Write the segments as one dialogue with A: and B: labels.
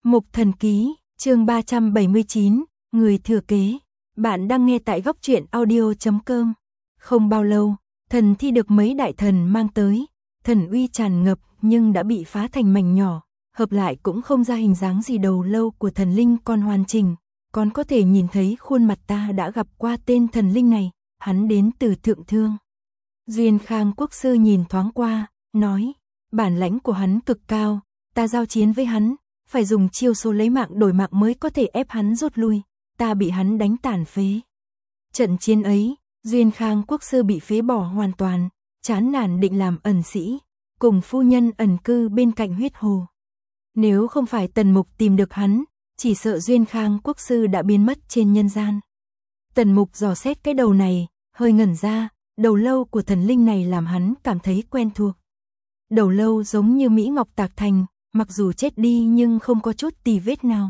A: Mục Thần Ký, chương 379, người thừa kế. Bạn đang nghe tại góc truyện audio.com. Không bao lâu, thần thi được mấy đại thần mang tới, thần uy tràn ngập nhưng đã bị phá thành mảnh nhỏ, hợp lại cũng không ra hình dáng gì. Đầu lâu của thần linh còn hoàn chỉnh, còn có thể nhìn thấy khuôn mặt. Ta đã gặp qua tên thần linh này, hắn đến từ Thượng Thương. Duyên Khang Quốc sư nhìn thoáng qua, nói, bản lãnh của hắn cực cao, ta giao chiến với hắn, phải dùng chiêu số lấy mạng đổi mạng mới có thể ép hắn rút lui, ta bị hắn đánh tàn phế. Trận chiến ấy, Duyên Khang Quốc sư bị phế bỏ hoàn toàn, chán nản định làm ẩn sĩ, cùng phu nhân ẩn cư bên cạnh huyết hồ. Nếu không phải Tần Mục tìm được hắn, chỉ sợ Duyên Khang Quốc sư đã biến mất trên nhân gian. Tần Mục dò xét cái đầu này, hơi ngẩn ra, đầu lâu của thần linh này làm hắn cảm thấy quen thuộc. Đầu lâu giống như Mỹ Ngọc tạc thành, mặc dù chết đi nhưng không có chút tì vết nào.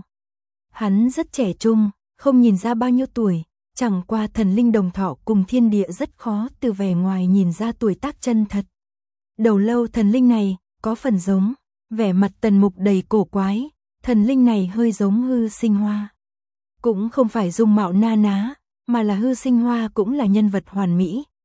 A: Hắn rất trẻ trung, không nhìn ra bao nhiêu tuổi, chẳng qua thần linh đồng thọ cùng thiên địa rất khó từ vẻ ngoài nhìn ra tuổi tác chân thật. Đầu lâu thần linh này có phần giống, vẻ mặt Tần Mục đầy cổ quái, thần linh này hơi giống Hư Sinh Hoa. Cũng không phải dung mạo na ná, mà là Hư Sinh Hoa cũng là nhân vật hoàn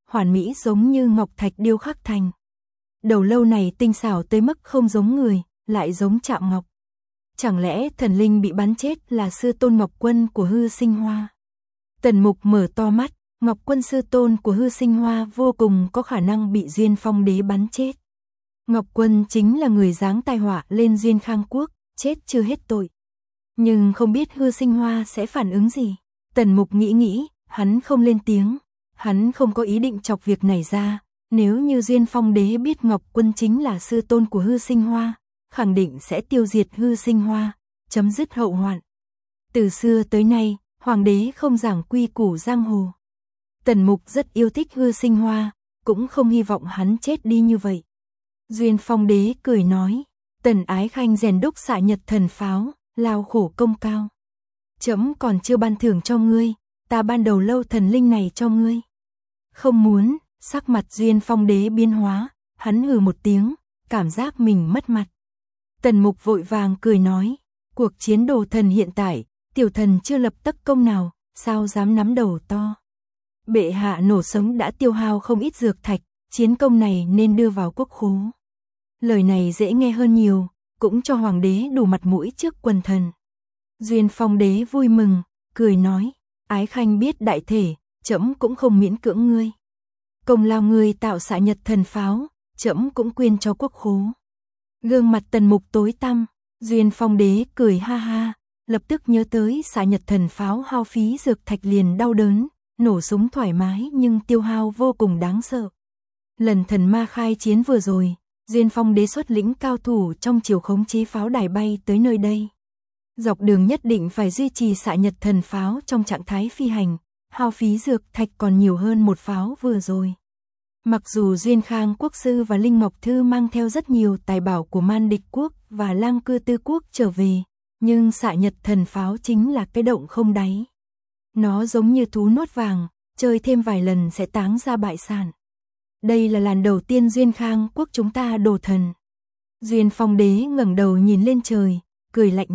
A: mỹ giống như ngọc thạch điêu khắc thành. Đầu lâu này tinh xảo tới mức không giống người, lại giống chạm ngọc. Chẳng lẽ thần linh bị bắn chết là sư tôn Ngọc Quân của Hư Sinh Hoa? Tần Mục mở to mắt, Ngọc Quân sư tôn của Hư Sinh Hoa vô cùng có khả năng bị Duyên Phong Đế bắn chết. Ngọc Quân chính là người giáng tai họa lên Duyên Khang Quốc, chết chưa hết tội. Nhưng không biết Hư Sinh Hoa sẽ phản ứng gì. Tần Mục nghĩ, hắn không lên tiếng, hắn không có ý định chọc việc này ra. Nếu như Duyên Phong Đế biết Ngọc Quân chính là sư tôn của Hư Sinh Hoa, khẳng định sẽ tiêu diệt Hư Sinh Hoa, chấm dứt hậu hoạn. Từ xưa tới nay, Hoàng đế không giảng quy củ giang hồ. Tần Mục rất yêu thích Hư Sinh Hoa, cũng không hy vọng hắn chết đi như vậy. Duyên Phong Đế cười nói, Tần Ái Khanh rèn đúc xạ nhật thần pháo, lao khổ công cao. Chấm còn chưa ban thưởng cho ngươi, ta ban đầu lâu thần linh này cho ngươi. Không muốn. Sắc mặt Duyên Phong Đế biến hóa, hắn hừ một tiếng, cảm giác mình mất mặt. Tần Mục vội vàng cười nói, cuộc chiến đồ thần hiện tại, tiểu thần chưa lập tất công nào, sao dám nắm đầu to. Bệ hạ nổ sống đã tiêu hao không ít dược thạch, chiến công này nên đưa vào quốc khố. Lời này dễ nghe hơn nhiều, cũng cho Hoàng đế đủ mặt mũi trước quần thần. Duyên Phong Đế vui mừng, cười nói, Ái Khanh biết đại thể, trẫm cũng không miễn cưỡng ngươi. Công lao người tạo xạ nhật thần pháo, trẫm cũng quyên cho quốc khố. Gương mặt Tần Mục tối tăm, Duyên Phong Đế cười ha ha, lập tức nhớ tới xạ nhật thần pháo hao phí dược thạch liền đau đớn, nổ súng thoải mái nhưng tiêu hao vô cùng đáng sợ. Lần thần ma khai chiến vừa rồi, Duyên Phong Đế xuất lĩnh cao thủ trong chiều khống chế pháo đài bay tới nơi đây. Dọc đường nhất định phải duy trì xạ nhật thần pháo trong trạng thái phi hành. Hao phí dược thạch còn nhiều hơn một pháo vừa rồi. Mặc dù Duyên Khang Quốc sư và Linh Ngọc Thư mang theo rất nhiều tài bảo của Man Địch Quốc và Lang Cư Tư Quốc trở về, nhưng xạ nhật thần pháo chính là cái động không đáy. Nó giống như thú nuốt vàng, chơi thêm vài lần sẽ táng ra bại sản. Đây là lần đầu tiên Duyên Khang Quốc chúng ta đồ thần. Duyên Phong Đế ngẩng đầu nhìn lên trời, cười lạnh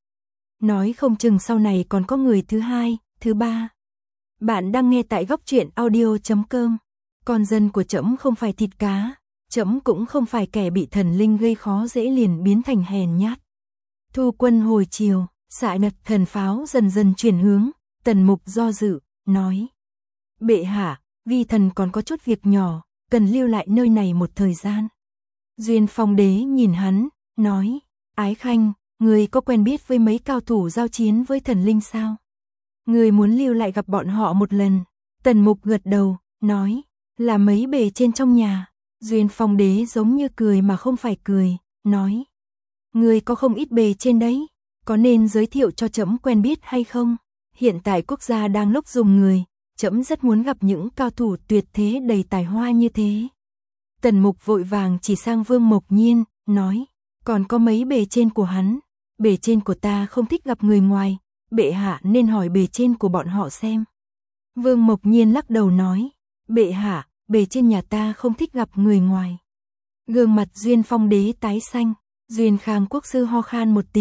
A: nói không chừng sau này còn có người thứ hai, thứ ba. Bạn đang nghe tại góc truyện audio.com. Con dân của trẫm không phải thịt cá, trẫm cũng không phải kẻ bị thần linh gây khó dễ liền biến thành hèn nhát. Thu quân hồi chiều, xạ nhật thần pháo dần dần chuyển hướng, Tần Mục do dự, nói. Bệ hạ, vi thần còn có chút việc nhỏ, cần lưu lại nơi này một thời gian. Duyên Phong Đế nhìn hắn, nói, Ái Khanh, người có quen biết với mấy cao thủ giao chiến với thần linh sao? Người muốn lưu lại gặp bọn họ một lần. Tần Mục gật đầu, nói, là mấy bề trên trong nhà. Duyên Phong Đế giống như cười mà không phải cười, nói, người có không ít bề trên đấy, có nên giới thiệu cho trẫm quen biết hay không? Hiện tại quốc gia đang lúc dùng người, trẫm rất muốn gặp những cao thủ tuyệt thế đầy tài hoa như thế. Tần Mục vội vàng chỉ sang Vương Mộc Nhiên, nói, còn có mấy bề trên của hắn, bề trên của ta không thích gặp người ngoài. Bệ hạ nên hỏi bề trên của bọn họ xem. Vương Mộc Nhiên lắc đầu nói, bệ hạ, bề trên nhà ta không thích gặp người ngoài. Gương mặt Duyên Phong Đế tái xanh, Duyên Khang Quốc sư ho khan một tiếng,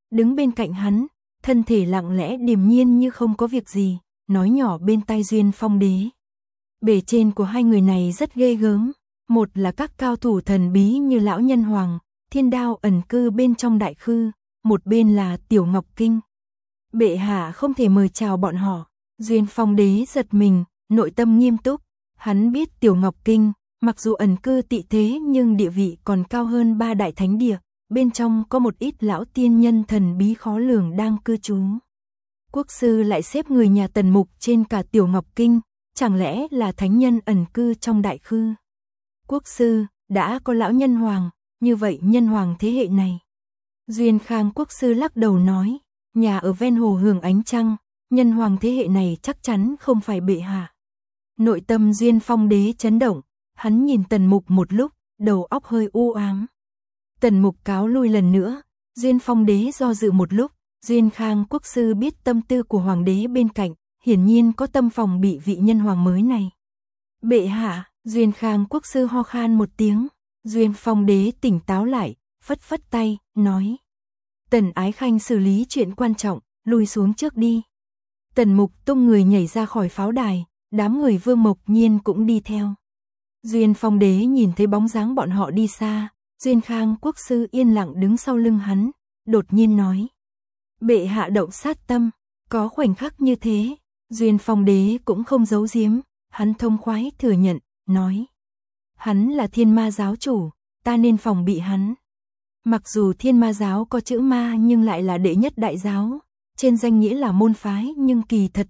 A: đứng bên cạnh hắn, thân thể lặng lẽ điềm nhiên như không có việc gì, nói nhỏ bên tai Duyên Phong Đế. Bề trên của hai người này rất ghê gớm, một là các cao thủ thần bí như lão nhân hoàng, thiên đao ẩn cư bên trong đại khư, một bên là Tiểu Ngọc Kinh. Bệ hạ không thể mời chào bọn họ. Duyên Phong Đế giật mình, nội tâm nghiêm túc, hắn biết Tiểu Ngọc Kinh, mặc dù ẩn cư tị thế nhưng địa vị còn cao hơn 3 đại thánh địa, bên trong có một ít lão tiên nhân thần bí khó lường đang cư trú. Quốc sư lại xếp người nhà Tần Mục trên cả Tiểu Ngọc Kinh, chẳng lẽ là thánh nhân ẩn cư trong đại khư? Quốc sư, đã có lão nhân hoàng, như vậy nhân hoàng thế hệ này. Duyên Khang quốc sư lắc đầu nói, nhà ở ven hồ hưởng ánh trăng, nhân hoàng thế hệ này chắc chắn không phải bệ hạ. Nội tâm Duyên Phong Đế chấn động, hắn nhìn Tần Mục một lúc, đầu óc hơi u ám. Tần Mục cáo lui lần nữa, Duyên Phong Đế do dự một lúc, Duyên Khang quốc sư biết tâm tư của hoàng đế bên cạnh, hiển nhiên có tâm phòng bị vị nhân hoàng mới này. Bệ hạ, Duyên Khang quốc sư ho khan một tiếng, Duyên Phong Đế tỉnh táo lại, phất phất tay, nói. Tần Ái Khanh xử lý chuyện quan trọng, lùi xuống trước đi. Tần Mục tung người nhảy ra khỏi pháo đài, đám người Vương Mộc Nhiên cũng đi theo. Duyên Phong Đế nhìn thấy bóng dáng bọn họ đi xa, Duyên Khang quốc sư yên lặng đứng sau lưng hắn, đột nhiên nói. Bệ hạ động sát tâm, có khoảnh khắc như thế, Duyên Phong Đế cũng không giấu giếm, hắn thông khoái thừa nhận, nói. Hắn là Thiên Ma giáo chủ, ta nên phòng bị hắn. Mặc dù Thiên Ma giáo có chữ ma nhưng lại là đệ nhất đại giáo, trên danh nghĩa là môn phái nhưng kỳ thật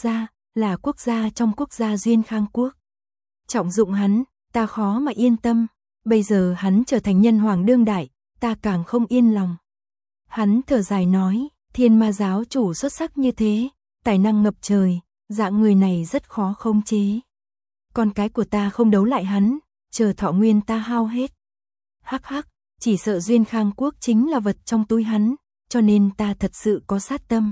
A: là quốc gia trong quốc gia Duyên Khang quốc. Trọng dụng hắn, ta khó mà yên tâm, bây giờ hắn trở thành nhân hoàng đương đại, ta càng không yên lòng. Hắn thở dài nói, Thiên Ma giáo chủ xuất sắc như thế, tài năng ngập trời, dạng người này rất khó khống chế. Con cái của ta không đấu lại hắn, chờ thọ nguyên ta hao hết. Hắc hắc, chỉ sợ Duyên Khang quốc chính là vật trong túi hắn, cho nên ta thật sự có sát tâm.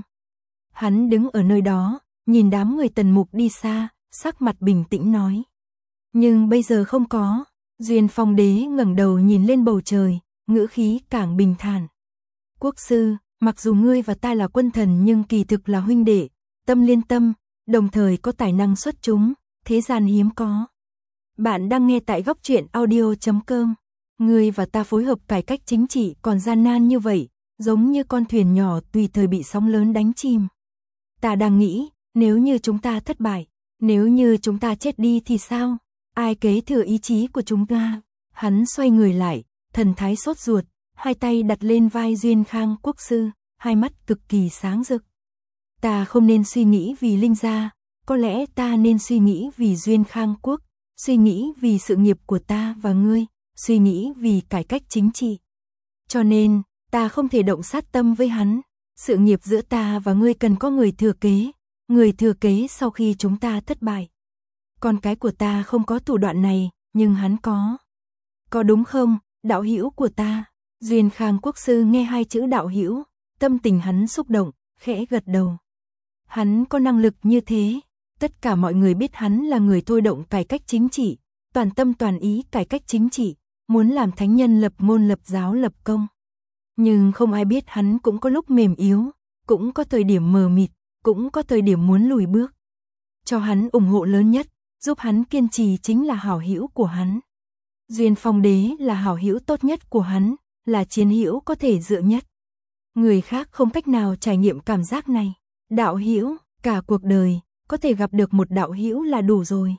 A: Hắn đứng ở nơi đó, nhìn đám người Tần Mục đi xa, sắc mặt bình tĩnh nói. Nhưng bây giờ không có. Duyên Phong Đế ngẩng đầu nhìn lên bầu trời, ngữ khí càng bình thản. Quốc sư, mặc dù ngươi và ta là quân thần nhưng kỳ thực là huynh đệ, tâm liên tâm, đồng thời có tài năng xuất chúng, thế gian hiếm có. Bạn đang nghe tại Góc Truyện Audio.com. Ngươi và ta phối hợp cải cách chính trị còn gian nan như vậy, giống như con thuyền nhỏ tùy thời bị sóng lớn đánh chìm. Ta đang nghĩ, nếu như chúng ta thất bại, nếu như chúng ta chết đi thì sao? Ai kế thừa ý chí của chúng ta? Hắn xoay người lại, thần thái sốt ruột, hai tay đặt lên vai Duyên Khang quốc sư, hai mắt cực kỳ sáng rực. Ta không nên suy nghĩ vì Linh gia, có lẽ ta nên suy nghĩ vì Duyên Khang quốc, suy nghĩ vì sự nghiệp của ta và ngươi, suy nghĩ vì cải cách chính trị. Cho nên, ta không thể động sát tâm với hắn, sự nghiệp giữa ta và ngươi cần có người thừa kế sau khi chúng ta thất bại. Con cái của ta không có thủ đoạn này, nhưng hắn có. Có đúng không, đạo hữu của ta? Duyên Khang quốc sư nghe hai chữ đạo hữu, tâm tình hắn xúc động, khẽ gật đầu. Hắn có năng lực như thế, tất cả mọi người biết hắn là người thôi động cải cách chính trị, toàn tâm toàn ý cải cách chính trị, muốn làm thánh nhân lập môn lập giáo lập công. Nhưng không ai biết hắn cũng có lúc mềm yếu, cũng có thời điểm mờ mịt, cũng có thời điểm muốn lùi bước. Cho hắn ủng hộ lớn nhất, giúp hắn kiên trì chính là hảo hữu của hắn. Duyên Phong Đế là hảo hữu tốt nhất của hắn, là chiến hữu có thể dựa nhất. Người khác không cách nào trải nghiệm cảm giác này. Đạo hữu, cả cuộc đời, có thể gặp được một đạo hữu là đủ rồi.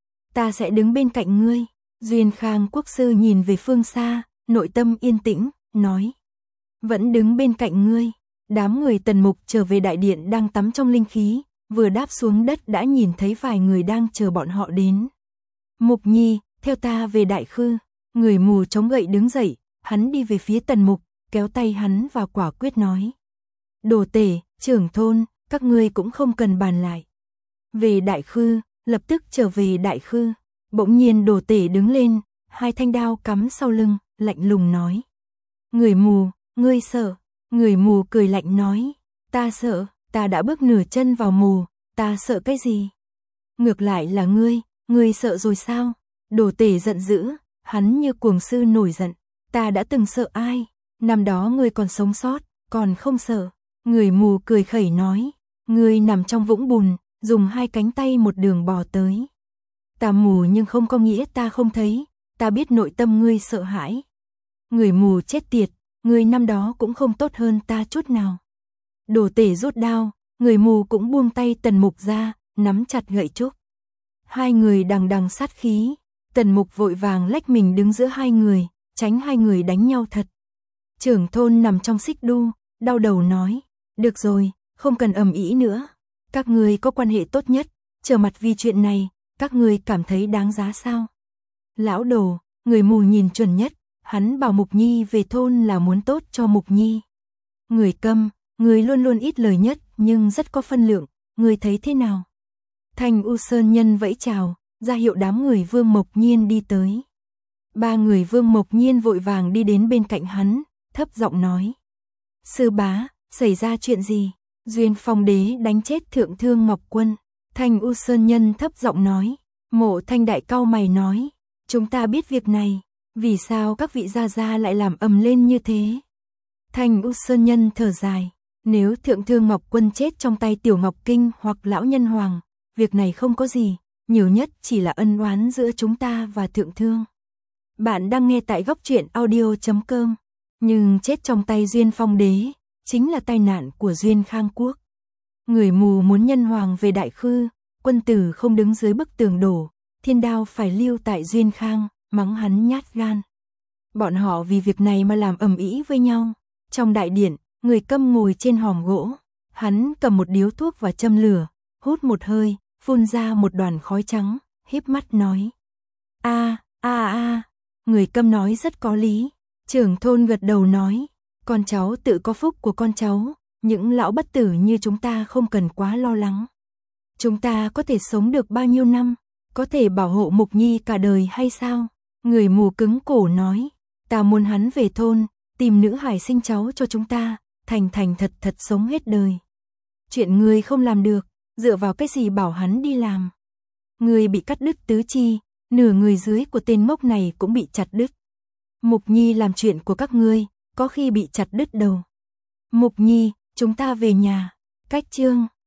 A: Ta sẽ đứng bên cạnh ngươi. Duyên Khang quốc sư nhìn về phương xa, nội tâm yên tĩnh, nói. Vẫn đứng bên cạnh ngươi. Đám người Tần Mục trở về đại điện đang tắm trong linh khí, vừa đáp xuống đất đã nhìn thấy vài người đang chờ bọn họ đến. Mục Nhi, theo ta về đại khư. Người mù chống gậy đứng dậy, hắn đi về phía Tần Mục, kéo tay hắn và quả quyết nói. Đồ tể, trưởng thôn, các ngươi cũng không cần bàn lại. Về đại khư, lập tức trở về đại khư. Bỗng nhiên đồ tể đứng lên, hai thanh đao cắm sau lưng, lạnh lùng nói. Người mù, ngươi sợ. Người mù cười lạnh nói. Ta sợ, ta đã bước nửa chân vào mù, ta sợ cái gì? Ngược lại là ngươi sợ rồi sao? Đồ tể giận dữ, hắn như cuồng sư nổi giận. Ta đã từng sợ ai? Năm đó ngươi còn sống sót, còn không sợ. Người mù cười khẩy nói, người nằm trong vũng bùn, dùng hai cánh tay một đường bò tới. Ta mù nhưng không có nghĩa ta không thấy, ta biết nội tâm ngươi sợ hãi. Người mù chết tiệt, ngươi năm đó cũng không tốt hơn ta chút nào. Đồ tể rút đao, người mù cũng buông tay Tần Mục ra, nắm chặt gậy trúc. Hai người đằng đằng sát khí, Tần Mục vội vàng lách mình đứng giữa hai người, tránh hai người đánh nhau thật. Trưởng thôn nằm trong xích đu, đau đầu nói, được rồi, không cần ầm ĩ nữa. Các ngươi có quan hệ tốt nhất, trở mặt vì chuyện này, các ngươi cảm thấy đáng giá sao? Lão Đồ, người mù nhìn chuẩn nhất, hắn bảo Mục Nhi về thôn là muốn tốt cho Mục Nhi. Người câm, người luôn luôn ít lời nhất nhưng rất có phân lượng, người thấy thế nào? Thanh U Sơn Nhân vẫy chào, ra hiệu đám người Vương Mộc Nhiên đi tới. Ba người Vương Mộc Nhiên vội vàng đi đến bên cạnh hắn, thấp giọng nói. Sư bá, xảy ra chuyện gì? Duyên Phong Đế đánh chết Thượng Thương Ngọc Quân. Thanh U Sơn Nhân thấp giọng nói. Mộ Thanh Đại cau mày nói. Chúng ta biết việc này, vì sao các vị gia gia lại làm ầm lên như thế? Thanh U Sơn Nhân thở dài. Nếu Thượng Thương Ngọc Quân chết trong tay Tiểu Ngọc Kinh hoặc Lão Nhân Hoàng, việc này không có gì, nhiều nhất chỉ là ân oán giữa chúng ta và Thượng Thương. Bạn đang nghe tại góc truyện audio.com. Nhưng chết trong tay Duyên Phong Đế, chính là tai nạn của Duyên Khang Quốc. Người mù muốn nhân hoàng về Đại Khư, quân tử không đứng dưới bức tường đổ, thiên đao phải lưu tại Duyên Khang, mắng hắn nhát gan. Bọn họ vì việc này mà làm ầm ĩ với nhau. Trong đại điện, người câm ngồi trên hòm gỗ, hắn cầm một điếu thuốc và châm lửa, hút một hơi, phun ra một đoàn khói trắng, híp mắt nói. Người câm nói rất có lý. Trưởng thôn gật đầu nói, con cháu tự có phúc của con cháu, những lão bất tử như chúng ta không cần quá lo lắng. Chúng ta có thể sống được bao nhiêu năm, có thể bảo hộ Mục Nhi cả đời hay sao? Người mù cứng cổ nói, ta muốn hắn về thôn, tìm nữ hài sinh cháu cho chúng ta, thành thật thật sống hết đời. Chuyện người không làm được, dựa vào cái gì bảo hắn đi làm? Người bị cắt đứt tứ chi, nửa người dưới của tên ngốc này cũng bị chặt đứt. Mục Nhi làm chuyện của các ngươi, có khi bị chặt đứt đầu. Mục Nhi, chúng ta về nhà. Cách chương